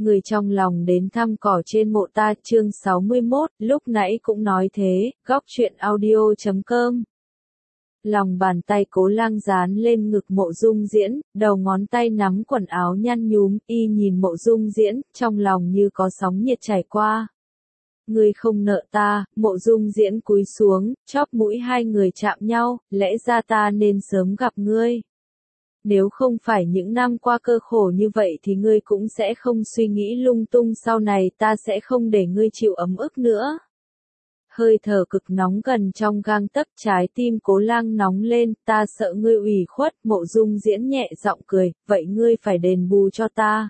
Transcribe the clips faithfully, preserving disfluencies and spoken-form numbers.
Người trong lòng đến thăm cỏ trên mộ ta, chương sáu mươi mốt, lúc nãy cũng nói thế, góc truyện audio chấm com. Lòng bàn tay Cố Lang dán lên ngực Mộ Dung Diễn, đầu ngón tay nắm quần áo nhăn nhúm, y nhìn Mộ Dung Diễn, trong lòng như có sóng nhiệt chảy qua. Ngươi không nợ ta, Mộ Dung Diễn cúi xuống, chóp mũi hai người chạm nhau, lẽ ra ta nên sớm gặp ngươi. Nếu không phải những năm qua cơ khổ như vậy thì ngươi cũng sẽ không suy nghĩ lung tung, sau này ta sẽ không để ngươi chịu ấm ức nữa. Hơi thở cực nóng gần trong gang tấc, trái tim Cố Lang nóng lên, ta sợ ngươi ủy khuất. Mộ Dung Diễn nhẹ giọng cười, vậy ngươi phải đền bù cho ta.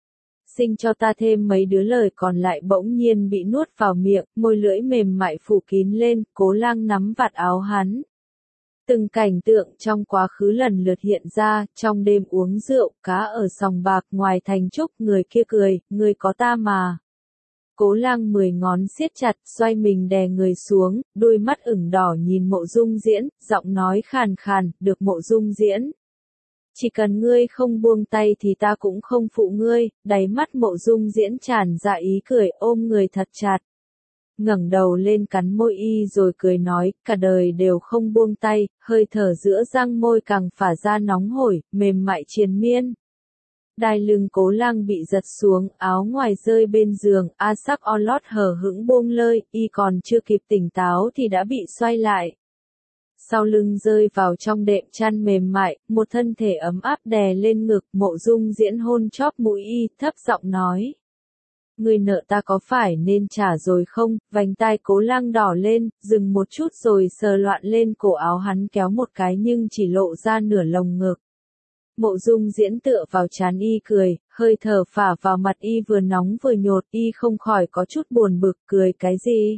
Sinh cho ta thêm mấy đứa, lời còn lại bỗng nhiên bị nuốt vào miệng, môi lưỡi mềm mại phủ kín lên. Cố Lang nắm vạt áo hắn. Từng cảnh tượng trong quá khứ lần lượt hiện ra, trong đêm uống rượu, cá ở sòng bạc, ngoài thành trúc, người kia cười, ngươi có ta mà. Cố Lang mười ngón siết chặt, xoay mình đè người xuống, đôi mắt ửng đỏ nhìn Mộ Dung Diễn, giọng nói khàn khàn, được Mộ Dung Diễn. Chỉ cần ngươi không buông tay thì ta cũng không phụ ngươi. Đáy mắt Mộ Dung Diễn tràn ra ý cười, ôm người thật chặt. Ngẩng đầu lên cắn môi y rồi cười nói, cả đời đều không buông tay, hơi thở giữa răng môi càng phả ra nóng hổi, mềm mại triền miên. Đai lưng Cố Lang bị giật xuống, áo ngoài rơi bên giường, A Sắc O Lót hờ hững buông lơi, y còn chưa kịp tỉnh táo thì đã bị xoay lại. Sau lưng rơi vào trong đệm chăn mềm mại, một thân thể ấm áp đè lên ngực. Mộ Dung Diễn hôn chóp mũi y, thấp giọng nói. Ngươi nợ ta có phải nên trả rồi không? Vành tai Cố Lang đỏ lên, dừng một chút rồi sờ loạn lên cổ áo hắn, kéo một cái nhưng chỉ lộ ra nửa lồng ngực. Mộ Dung Diễn tựa vào trán y cười, hơi thở phả vào mặt y vừa nóng vừa nhột, y không khỏi có chút buồn bực, cười cái gì?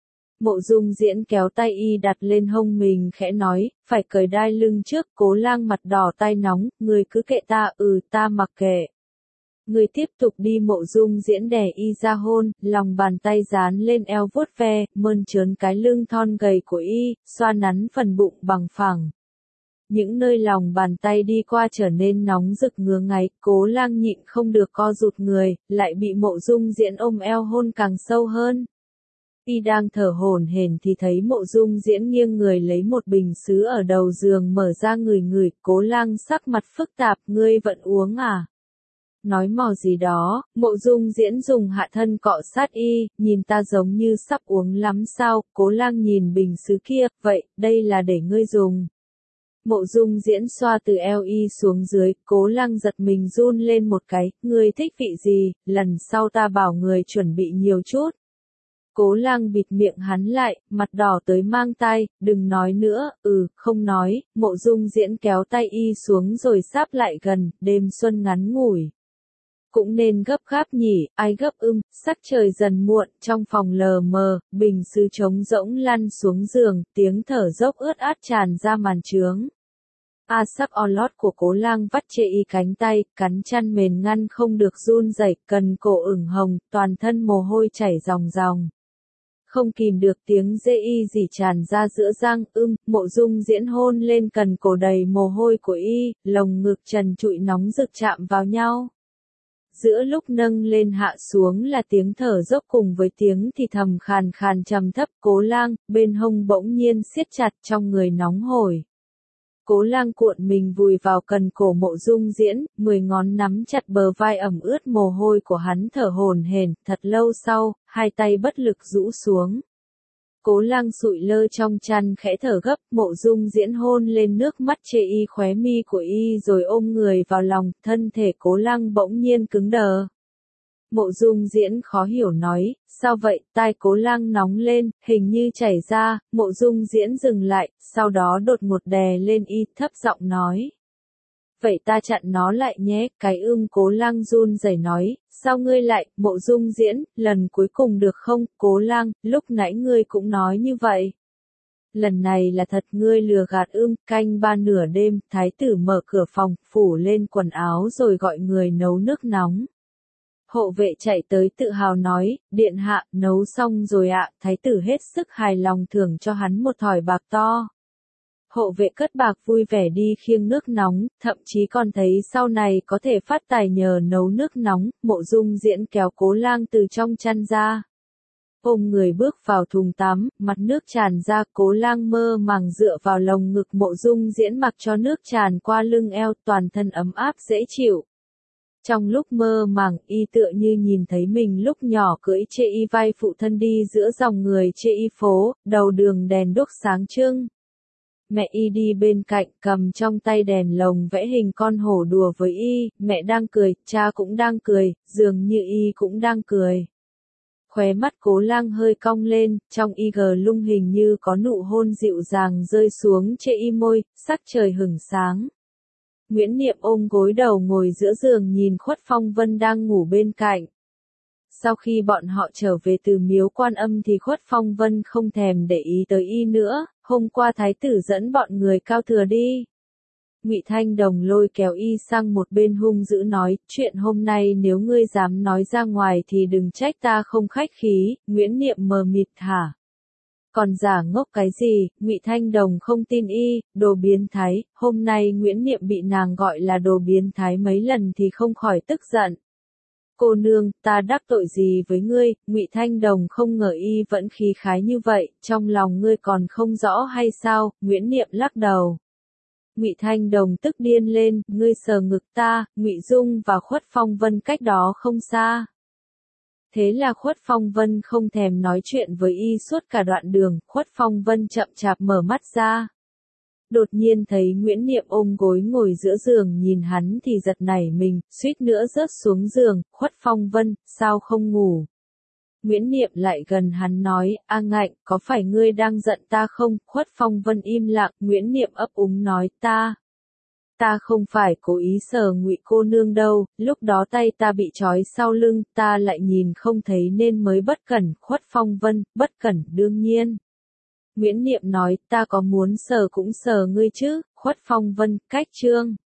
Mộ Dung Diễn kéo tay y đặt lên hông mình khẽ nói, phải cởi đai lưng trước. Cố Lang mặt đỏ tai nóng, ngươi cứ kệ ta, ừ ta mặc kệ. Ngươi tiếp tục đi. Mộ Dung Diễn đè y ra hôn, lòng bàn tay dán lên eo vuốt ve, mơn trớn cái lưng thon gầy của y, xoa nắn phần bụng bằng phẳng. Những nơi lòng bàn tay đi qua trở nên nóng rực ngứa ngáy, Cố Lang nhịn không được co rụt người, lại bị Mộ Dung Diễn ôm eo hôn càng sâu hơn. Y đang thở hổn hển thì thấy Mộ Dung Diễn nghiêng người lấy một bình sứ ở đầu giường mở ra ngửi ngửi. Cố Lang sắc mặt phức tạp, ngươi vẫn uống à? Nói mò gì đó. Mộ Dung Diễn dùng hạ thân cọ sát y, nhìn ta giống như sắp uống lắm sao? Cố Lang nhìn bình sứ kia, vậy, đây là để ngươi dùng. Mộ Dung Diễn xoa từ eo y xuống dưới, Cố Lang giật mình run lên một cái, ngươi thích vị gì, lần sau ta bảo người chuẩn bị nhiều chút. Cố Lang bịt miệng hắn lại, mặt đỏ tới mang tai, đừng nói nữa, ừ, không nói. Mộ Dung Diễn kéo tay y xuống rồi sáp lại gần, đêm xuân ngắn ngủi. Cũng nên gấp gáp nhỉ, ai gấp ưm, sắc trời dần muộn, trong phòng lờ mờ, bình sứ trống rỗng lăn xuống giường, tiếng thở dốc ướt át tràn ra màn trướng. A Sắc O Lót của Cố Lang vắt chê y cánh tay, cắn chăn mền ngăn không được run rẩy, cần cổ ửng hồng, toàn thân mồ hôi chảy ròng ròng. Không kìm được tiếng dê y rỉ tràn ra giữa răng, ưm. Mộ Dung Diễn hôn lên cần cổ đầy mồ hôi của y, lồng ngực trần trụi nóng rực chạm vào nhau. Giữa lúc nâng lên hạ xuống là tiếng thở dốc cùng với tiếng thì thầm khàn khàn trầm thấp. Cố Lang, bên hông bỗng nhiên siết chặt, trong người nóng hổi. Cố Lang cuộn mình vùi vào cần cổ Mộ Dung Diễn, mười ngón nắm chặt bờ vai ẩm ướt mồ hôi của hắn, thở hổn hển. Thật lâu sau, hai tay bất lực rũ xuống. Cố Lang sụi lơ trong chăn khẽ thở gấp. Mộ Dung Diễn hôn lên nước mắt chê y khóe mi của y rồi ôm người vào lòng, thân thể Cố Lang bỗng nhiên cứng đờ. Mộ Dung Diễn khó hiểu nói, sao vậy? Tai Cố Lang nóng lên, hình như chảy ra. Mộ Dung Diễn dừng lại, sau đó đột ngột đè lên y, thấp giọng nói. Vậy ta chặn nó lại nhé. Cái ưm. Cố Lang run rẩy nói, sao ngươi lại? Mộ Dung Diễn, lần cuối cùng được không? Cố Lang, lúc nãy ngươi cũng nói như vậy. Lần này là thật, ngươi lừa gạt ưm. Canh ba nửa đêm, thái tử mở cửa phòng, phủ lên quần áo rồi gọi người nấu nước nóng. Hộ vệ chạy tới tự hào nói, điện hạ, nấu xong rồi ạ. Thái tử hết sức hài lòng thưởng cho hắn một thỏi bạc to. Hộ vệ cất bạc vui vẻ đi khiêng nước nóng, thậm chí còn thấy sau này có thể phát tài nhờ nấu nước nóng, Mộ Dung Diễn kéo Cố Lang từ trong chăn ra. Ôm người bước vào thùng tắm, mặt nước tràn ra, Cố Lang mơ màng dựa vào lồng ngực Mộ Dung Diễn mặc cho nước tràn qua lưng eo, toàn thân ấm áp dễ chịu. Trong lúc mơ màng, y tựa như nhìn thấy mình lúc nhỏ cưỡi chê y vai phụ thân đi giữa dòng người chê y phố, đầu đường đèn đuốc sáng trưng. Mẹ y đi bên cạnh cầm trong tay đèn lồng vẽ hình con hổ đùa với y, mẹ đang cười, cha cũng đang cười, dường như y cũng đang cười. Khóe mắt Cố Lang hơi cong lên, trong y gờ lung hình như có nụ hôn dịu dàng rơi xuống trên y môi, sắc trời hửng sáng. Nguyễn Niệm ôm gối đầu ngồi giữa giường nhìn Khuất Phong Vân đang ngủ bên cạnh. Sau khi bọn họ trở về từ miếu Quan Âm thì Khuất Phong Vân không thèm để ý tới y nữa, hôm qua thái tử dẫn bọn người Cao Thừa đi. Ngụy Thanh Đồng lôi kéo y sang một bên hung dữ nói, chuyện hôm nay nếu ngươi dám nói ra ngoài thì đừng trách ta không khách khí. Nguyễn Niệm mờ mịt hả? Còn giả ngốc cái gì? Ngụy Thanh Đồng không tin y, đồ biến thái. Hôm nay Nguyễn Niệm bị nàng gọi là đồ biến thái mấy lần thì không khỏi tức giận. Cô nương, ta đắc tội gì với ngươi? Ngụy Thanh Đồng không ngờ y vẫn khí khái như vậy, trong lòng ngươi còn không rõ hay sao? Nguyễn Niệm lắc đầu. Ngụy Thanh Đồng tức điên lên, ngươi sờ ngực ta. Ngụy Dung và Khuất Phong Vân cách đó không xa. Thế là Khuất Phong Vân không thèm nói chuyện với y suốt cả đoạn đường, Khuất Phong Vân chậm chạp mở mắt ra. Đột nhiên thấy Nguyễn Niệm ôm gối ngồi giữa giường nhìn hắn thì giật nảy mình, suýt nữa rớt xuống giường. Khuất Phong Vân, sao không ngủ? Nguyễn Niệm lại gần hắn nói, A Ngạnh, có phải ngươi đang giận ta không? Khuất Phong Vân im lặng, Nguyễn Niệm ấp úng nói, ta. Ta không phải cố ý sờ Ngụy cô nương đâu, lúc đó tay ta bị trói sau lưng, ta lại nhìn không thấy nên mới bất cẩn. Khuất Phong Vân, bất cẩn đương nhiên. Nguyễn Niệm nói, ta có muốn sờ cũng sờ ngươi chứ. Khuất Phong Vân, cách chương.